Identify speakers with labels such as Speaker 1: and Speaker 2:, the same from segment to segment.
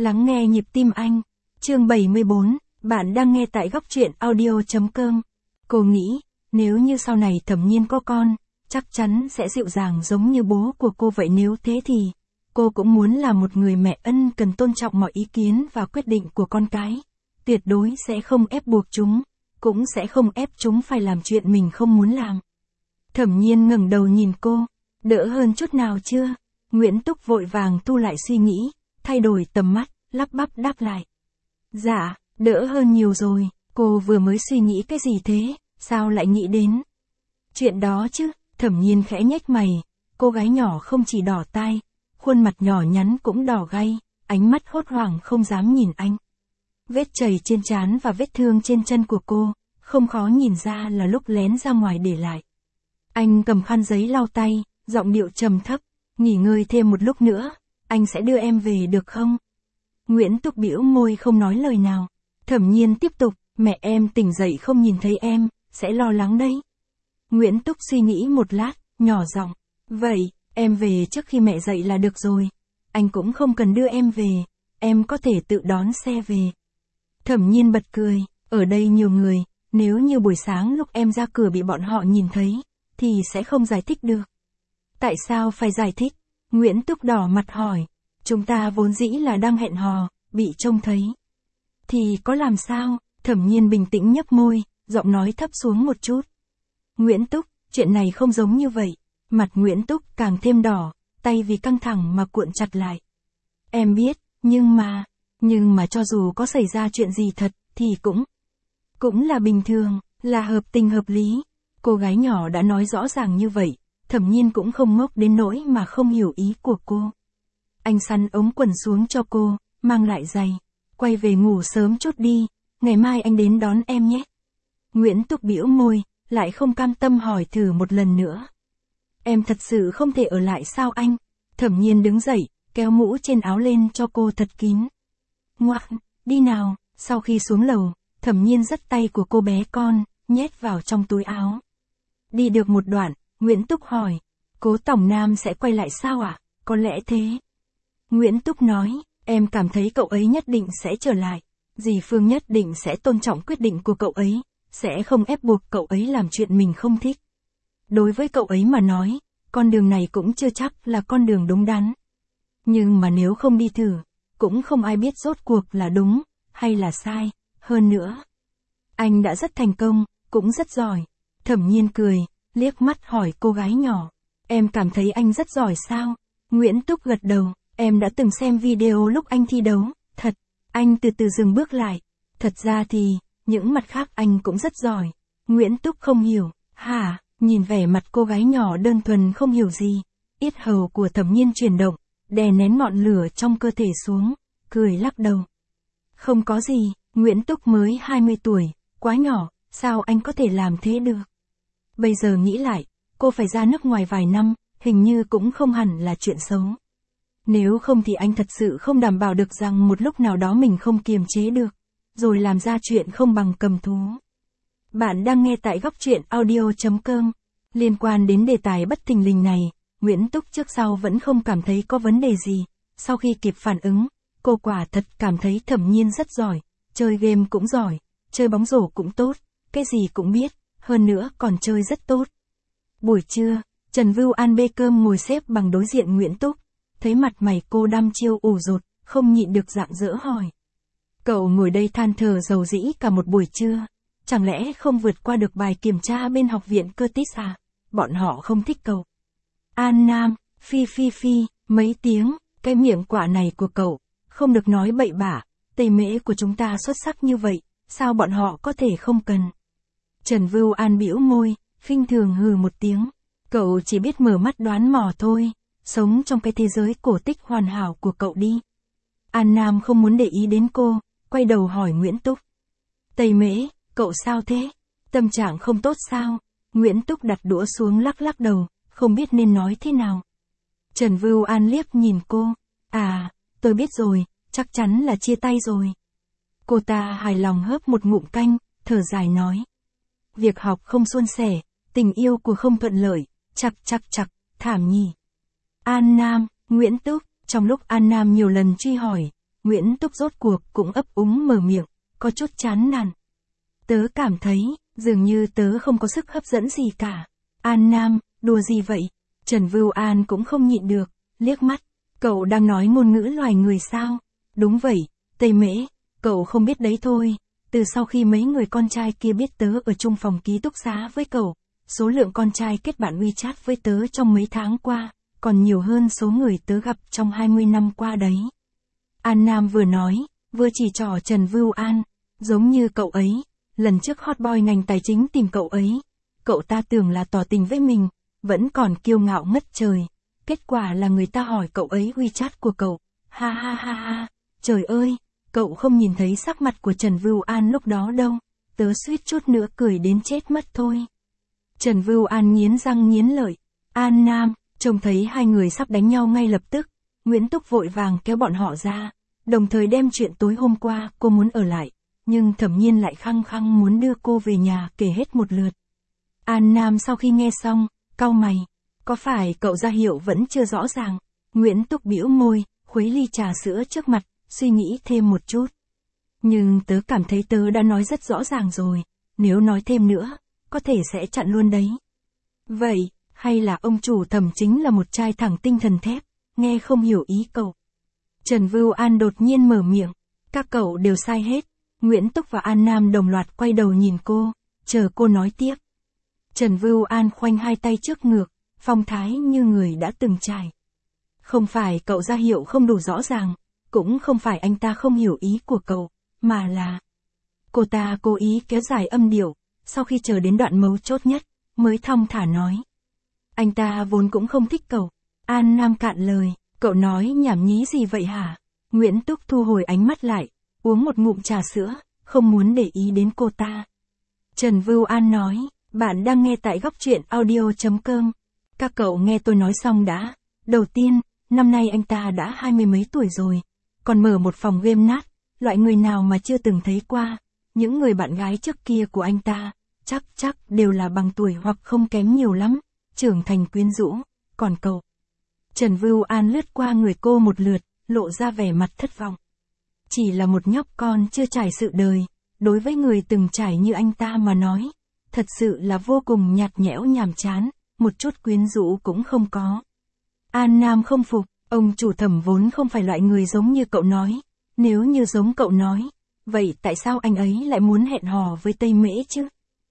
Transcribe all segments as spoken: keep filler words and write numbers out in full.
Speaker 1: Lắng nghe nhịp tim anh. Chương bảy mươi bốn, bạn đang nghe tại góc truyện audio.com. Cô nghĩ, nếu như sau này Thẩm Nhiên có con, chắc chắn sẽ dịu dàng giống như bố của cô vậy, nếu thế thì, cô cũng muốn là một người mẹ ân cần tôn trọng mọi ý kiến và quyết định của con cái. Tuyệt đối sẽ không ép buộc chúng, cũng sẽ không ép chúng phải làm chuyện mình không muốn làm. Thẩm Nhiên ngẩng đầu nhìn cô, đỡ hơn chút nào chưa? Nguyễn Túc vội vàng thu lại suy nghĩ, thay đổi tầm mắt, lắp bắp đáp lại. Dạ, đỡ hơn nhiều rồi, cô vừa mới suy nghĩ cái gì thế, sao lại nghĩ đến chuyện đó chứ? Thẩm Nhiên khẽ nhếch mày, cô gái nhỏ không chỉ đỏ tai, khuôn mặt nhỏ nhắn cũng đỏ gay, ánh mắt hốt hoảng không dám nhìn anh. Vết chảy trên trán và vết thương trên chân của cô, không khó nhìn ra là lúc lén ra ngoài để lại. Anh cầm khăn giấy lau tay, giọng điệu trầm thấp, nghỉ ngơi thêm một lúc nữa, anh sẽ đưa em về được không? Nguyễn Túc bĩu môi không nói lời nào. Thẩm Nhiên tiếp tục, mẹ em tỉnh dậy không nhìn thấy em, sẽ lo lắng đấy. Nguyễn Túc suy nghĩ một lát, nhỏ giọng, vậy, em về trước khi mẹ dậy là được rồi. Anh cũng không cần đưa em về, em có thể tự đón xe về. Thẩm Nhiên bật cười, ở đây nhiều người, nếu như buổi sáng lúc em ra cửa bị bọn họ nhìn thấy, thì sẽ không giải thích được. Tại sao phải giải thích? Nguyễn Túc đỏ mặt hỏi. Chúng ta vốn dĩ là đang hẹn hò, bị trông thấy. Thì có làm sao? Thẩm Nhiên bình tĩnh nhấp môi, giọng nói thấp xuống một chút. Nguyễn Túc, chuyện này không giống như vậy. Mặt Nguyễn Túc càng thêm đỏ, tay vì căng thẳng mà cuộn chặt lại. Em biết, nhưng mà, nhưng mà cho dù có xảy ra chuyện gì thật, thì cũng, cũng là bình thường, là hợp tình hợp lý. Cô gái nhỏ đã nói rõ ràng như vậy, Thẩm Nhiên cũng không ngốc đến nỗi mà không hiểu ý của cô. Anh sắn ống quần xuống cho cô, mang lại giày, quay về ngủ sớm chút đi, ngày mai anh đến đón em nhé. Nguyễn Túc bĩu môi, lại không cam tâm hỏi thử một lần nữa. Em thật sự không thể ở lại sao anh? Thẩm Nhiên đứng dậy, kéo mũ trên áo lên cho cô thật kín. Ngoan, đi nào. Sau khi xuống lầu, Thẩm Nhiên dắt tay của cô bé con, nhét vào trong túi áo. Đi được một đoạn, Nguyễn Túc hỏi, Cố Tổng Nam sẽ quay lại sao ạ? À? Có lẽ thế. Nguyễn Túc nói, em cảm thấy cậu ấy nhất định sẽ trở lại. Dì Phương nhất định sẽ tôn trọng quyết định của cậu ấy, sẽ không ép buộc cậu ấy làm chuyện mình không thích. Đối với cậu ấy mà nói, con đường này cũng chưa chắc là con đường đúng đắn. Nhưng mà nếu không đi thử, cũng không ai biết rốt cuộc là đúng, hay là sai. Hơn nữa, anh đã rất thành công, cũng rất giỏi. Thẩm Nhiên cười, liếc mắt hỏi cô gái nhỏ, em cảm thấy anh rất giỏi sao? Nguyễn Túc gật đầu, em đã từng xem video lúc anh thi đấu, thật. Anh từ từ dừng bước lại, thật ra thì, những mặt khác anh cũng rất giỏi. Nguyễn Túc không hiểu, hả? Nhìn vẻ mặt cô gái nhỏ đơn thuần không hiểu gì, yết hầu của Thẩm Nhiên chuyển động, đè nén ngọn lửa trong cơ thể xuống, cười lắc đầu. Không có gì, Nguyễn Túc mới hai mươi tuổi, quá nhỏ, sao anh có thể làm thế được? Bây giờ nghĩ lại, cô phải ra nước ngoài vài năm, hình như cũng không hẳn là chuyện xấu. Nếu không thì anh thật sự không đảm bảo được rằng một lúc nào đó mình không kiềm chế được, rồi làm ra chuyện không bằng cầm thú. Bạn đang nghe tại góc truyện audio.com. Liên quan đến đề tài bất thình lình này, Nguyễn Túc trước sau vẫn không cảm thấy có vấn đề gì. Sau khi kịp phản ứng, cô quả thật cảm thấy Thẩm Nhiên rất giỏi, chơi game cũng giỏi, chơi bóng rổ cũng tốt, cái gì cũng biết, hơn nữa còn chơi rất tốt. Buổi trưa, Trần Vưu An bê cơm ngồi xếp bằng đối diện Nguyễn Túc, thấy mặt mày cô đăm chiêu ủ rột, không nhịn được rạng rỡ hỏi. Cậu ngồi đây than thở dầu dĩ cả một buổi trưa, chẳng lẽ không vượt qua được bài kiểm tra bên học viện Curtis à? Bọn họ không thích cậu. An Nam, phi phi phi, mấy tiếng, cái miệng quả này của cậu, không được nói bậy bạ, Tây Mễ của chúng ta xuất sắc như vậy, sao bọn họ có thể không cần? Trần Vưu An bĩu môi, khinh thường hừ một tiếng, cậu chỉ biết mở mắt đoán mò thôi, sống trong cái thế giới cổ tích hoàn hảo của cậu đi. An Nam không muốn để ý đến cô, quay đầu hỏi Nguyễn Túc. Tây Mễ, cậu sao thế? Tâm trạng không tốt sao? Nguyễn Túc đặt đũa xuống lắc lắc đầu, không biết nên nói thế nào. Trần Vưu An liếc nhìn cô, à, tôi biết rồi, chắc chắn là chia tay rồi. Cô ta hài lòng hớp một ngụm canh, thở dài nói. Việc học không suôn sẻ, tình yêu của không thuận lợi, chặt chặt chặt, thảm nhỉ. An Nam, Nguyễn Túc, trong lúc An Nam nhiều lần truy hỏi, Nguyễn Túc rốt cuộc cũng ấp úng mở miệng, có chút chán nản. Tớ cảm thấy, dường như tớ không có sức hấp dẫn gì cả. An Nam, đùa gì vậy? Trần Vưu An cũng không nhịn được, liếc mắt. Cậu đang nói ngôn ngữ loài người sao? Đúng vậy, Tây Mễ, cậu không biết đấy thôi. Từ sau khi mấy người con trai kia biết tớ ở chung phòng ký túc xá với cậu, số lượng con trai kết bạn WeChat với tớ trong mấy tháng qua, còn nhiều hơn số người tớ gặp trong hai mươi năm qua đấy. An Nam vừa nói, vừa chỉ trỏ Trần Vưu An, giống như cậu ấy, lần trước hot boy ngành tài chính tìm cậu ấy. Cậu ta tưởng là tỏ tình với mình, vẫn còn kiêu ngạo ngất trời. Kết quả là người ta hỏi cậu ấy WeChat của cậu. Ha ha ha ha, trời ơi, cậu không nhìn thấy sắc mặt của Trần Vưu An lúc đó đâu. Tớ suýt chút nữa cười đến chết mất thôi. Trần Vưu An nghiến răng nghiến lợi. An Nam, trông thấy hai người sắp đánh nhau ngay lập tức. Nguyễn Túc vội vàng kéo bọn họ ra, đồng thời đem chuyện tối hôm qua cô muốn ở lại, nhưng Thẩm Nhiên lại khăng khăng muốn đưa cô về nhà kể hết một lượt. An Nam sau khi nghe xong, cau mày, có phải cậu ra hiệu vẫn chưa rõ ràng? Nguyễn Túc bĩu môi, khuấy ly trà sữa trước mặt, suy nghĩ thêm một chút. Nhưng tớ cảm thấy tớ đã nói rất rõ ràng rồi, nếu nói thêm nữa, có thể sẽ chặn luôn đấy. Vậy, hay là ông chủ Thẩm chính là một trai thẳng tinh thần thép, nghe không hiểu ý cậu. Trần Vưu An đột nhiên mở miệng, các cậu đều sai hết. Nguyễn Túc và An Nam đồng loạt quay đầu nhìn cô, chờ cô nói tiếp. Trần Vưu An khoanh hai tay trước ngực, phong thái như người đã từng trải. Không phải cậu ra hiệu không đủ rõ ràng, cũng không phải anh ta không hiểu ý của cậu, mà là cô ta cố ý kéo dài âm điệu, sau khi chờ đến đoạn mấu chốt nhất, mới thong thả nói. Anh ta vốn cũng không thích cậu. An Nam cạn lời, cậu nói nhảm nhí gì vậy hả? Nguyễn Túc thu hồi ánh mắt lại, uống một ngụm trà sữa, không muốn để ý đến cô ta. Trần Vưu An nói, bạn đang nghe tại góc truyện audio chấm com. Các cậu nghe tôi nói xong đã. Đầu tiên, năm nay anh ta đã hai mươi mấy tuổi rồi, còn mở một phòng game nát, loại người nào mà chưa từng thấy qua. Những người bạn gái trước kia của anh ta, chắc chắc đều là bằng tuổi hoặc không kém nhiều lắm, trưởng thành quyến rũ, còn cậu. Trần Vưu An lướt qua người cô một lượt, lộ ra vẻ mặt thất vọng. Chỉ là một nhóc con chưa trải sự đời, đối với người từng trải như anh ta mà nói, thật sự là vô cùng nhạt nhẽo nhàm chán, một chút quyến rũ cũng không có. An Nam không phục, ông chủ Thẩm vốn không phải loại người giống như cậu nói, nếu như giống cậu nói, vậy tại sao anh ấy lại muốn hẹn hò với Tây Mễ chứ?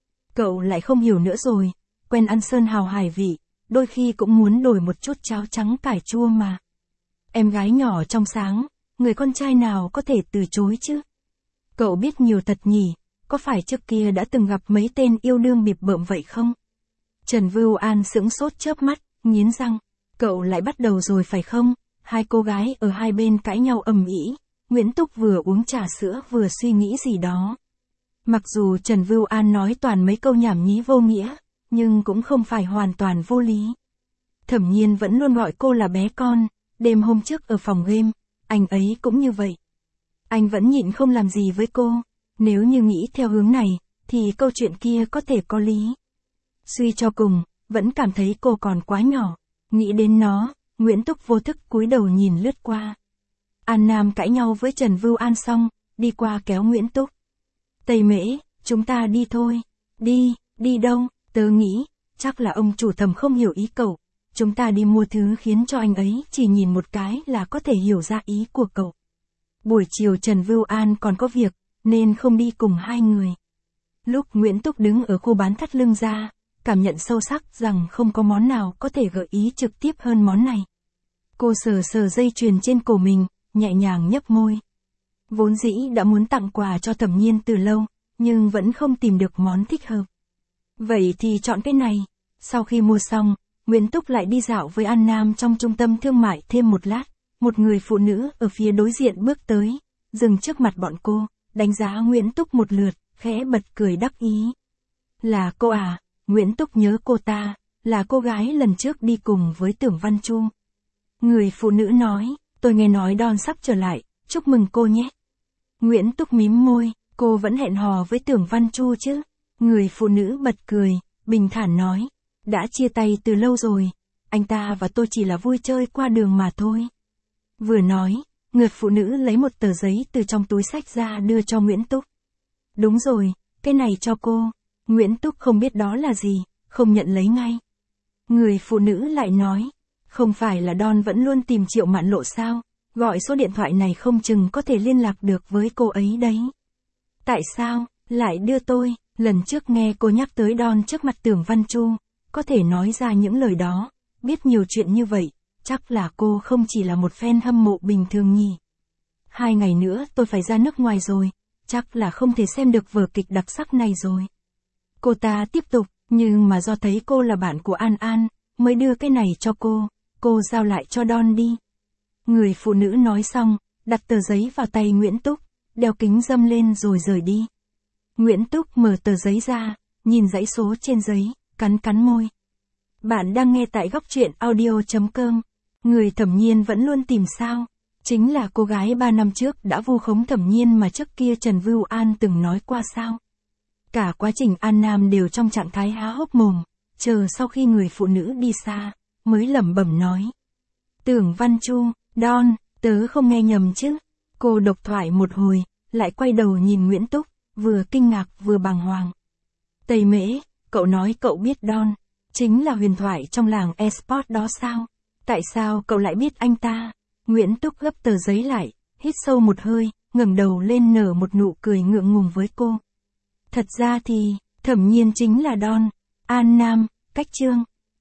Speaker 1: Cậu lại không hiểu nữa rồi, quen ăn sơn hào hải vị, đôi khi cũng muốn đổi một chút cháo trắng cải chua mà. Em gái nhỏ trong sáng, người con trai nào có thể từ chối chứ? Cậu biết nhiều thật nhỉ, có phải trước kia đã từng gặp mấy tên yêu đương bịp bợm vậy không? Trần Vưu An sững sốt chớp mắt, nghiến răng, cậu lại bắt đầu rồi phải không? Hai cô gái ở hai bên cãi nhau ầm ĩ, Nguyễn Túc vừa uống trà sữa vừa suy nghĩ gì đó. Mặc dù Trần Vưu An nói toàn mấy câu nhảm nhí vô nghĩa, nhưng cũng không phải hoàn toàn vô lý. Thẩm Nhiên vẫn luôn gọi cô là bé con, đêm hôm trước ở phòng game, anh ấy cũng như vậy. Anh vẫn nhịn không làm gì với cô, nếu như nghĩ theo hướng này, thì câu chuyện kia có thể có lý. Suy cho cùng, vẫn cảm thấy cô còn quá nhỏ, nghĩ đến nó, Nguyễn Túc vô thức cúi đầu nhìn lướt qua. An Nam cãi nhau với Trần Vưu An xong, đi qua kéo Nguyễn Túc. Tây Mễ, chúng ta đi thôi. Đi, đi đâu? Tớ nghĩ, chắc là ông chủ Thẩm không hiểu ý cậu. Chúng ta đi mua thứ khiến cho anh ấy chỉ nhìn một cái là có thể hiểu ra ý của cậu. Buổi chiều Trần Vưu An còn có việc, nên không đi cùng hai người. Lúc Nguyễn Túc đứng ở khu bán thắt lưng ra, cảm nhận sâu sắc rằng không có món nào có thể gợi ý trực tiếp hơn món này. Cô sờ sờ dây chuyền trên cổ mình, nhẹ nhàng nhấp môi. Vốn dĩ đã muốn tặng quà cho Thẩm Nhiên từ lâu, nhưng vẫn không tìm được món thích hợp. Vậy thì chọn cái này. Sau khi mua xong, Nguyễn Túc lại đi dạo với An Nam trong trung tâm thương mại thêm một lát. Một người phụ nữ ở phía đối diện bước tới, dừng trước mặt bọn cô, đánh giá Nguyễn Túc một lượt, khẽ bật cười đắc ý. Là cô à? Nguyễn Túc nhớ cô ta, là cô gái lần trước đi cùng với Tưởng Văn Chu. Người phụ nữ nói, tôi nghe nói Don sắp trở lại, chúc mừng cô nhé. Nguyễn Túc mím môi, cô vẫn hẹn hò với Tưởng Văn Chu chứ? Người phụ nữ bật cười, bình thản nói, đã chia tay từ lâu rồi, anh ta và tôi chỉ là vui chơi qua đường mà thôi. Vừa nói, người phụ nữ lấy một tờ giấy từ trong túi xách ra đưa cho Nguyễn Túc. Đúng rồi, cái này cho cô. Nguyễn Túc không biết đó là gì, không nhận lấy ngay. Người phụ nữ lại nói, không phải là Don vẫn luôn tìm Triệu Mạn Lộ sao, gọi số điện thoại này không chừng có thể liên lạc được với cô ấy đấy. Tại sao, lại đưa tôi, lần trước nghe cô nhắc tới Don trước mặt Tưởng Văn Chu, có thể nói ra những lời đó, biết nhiều chuyện như vậy, chắc là cô không chỉ là một fan hâm mộ bình thường nhỉ. Hai ngày nữa tôi phải ra nước ngoài rồi, chắc là không thể xem được vở kịch đặc sắc này rồi. Cô ta tiếp tục, nhưng mà do thấy cô là bạn của An An, mới đưa cái này cho cô, cô giao lại cho Don đi. Người phụ nữ nói xong, đặt tờ giấy vào tay Nguyễn Túc, đeo kính râm lên rồi rời đi. Nguyễn Túc mở tờ giấy ra, nhìn dãy số trên giấy, cắn cắn môi. Bạn đang nghe tại góc truyện audio chấm com. Người Thẩm Nhiên vẫn luôn tìm sao? Chính là cô gái ba năm trước đã vu khống Thẩm Nhiên mà trước kia Trần Vưu An từng nói qua sao? Cả quá trình An Nam đều trong trạng thái há hốc mồm, chờ sau khi người phụ nữ đi xa, mới lẩm bẩm nói. Tưởng Văn Chu, Don, tớ không nghe nhầm chứ? Cô độc thoại một hồi, lại quay đầu nhìn Nguyễn Túc, vừa kinh ngạc vừa bàng hoàng. Tây Mễ, cậu nói cậu biết Don, chính là huyền thoại trong làng eSport đó sao? Tại sao cậu lại biết anh ta? Nguyễn Túc gấp tờ giấy lại, hít sâu một hơi, ngẩng đầu lên nở một nụ cười ngượng ngùng với cô. Thật ra thì, Thẩm Nhiên chính là Don, An Nam, cách chương.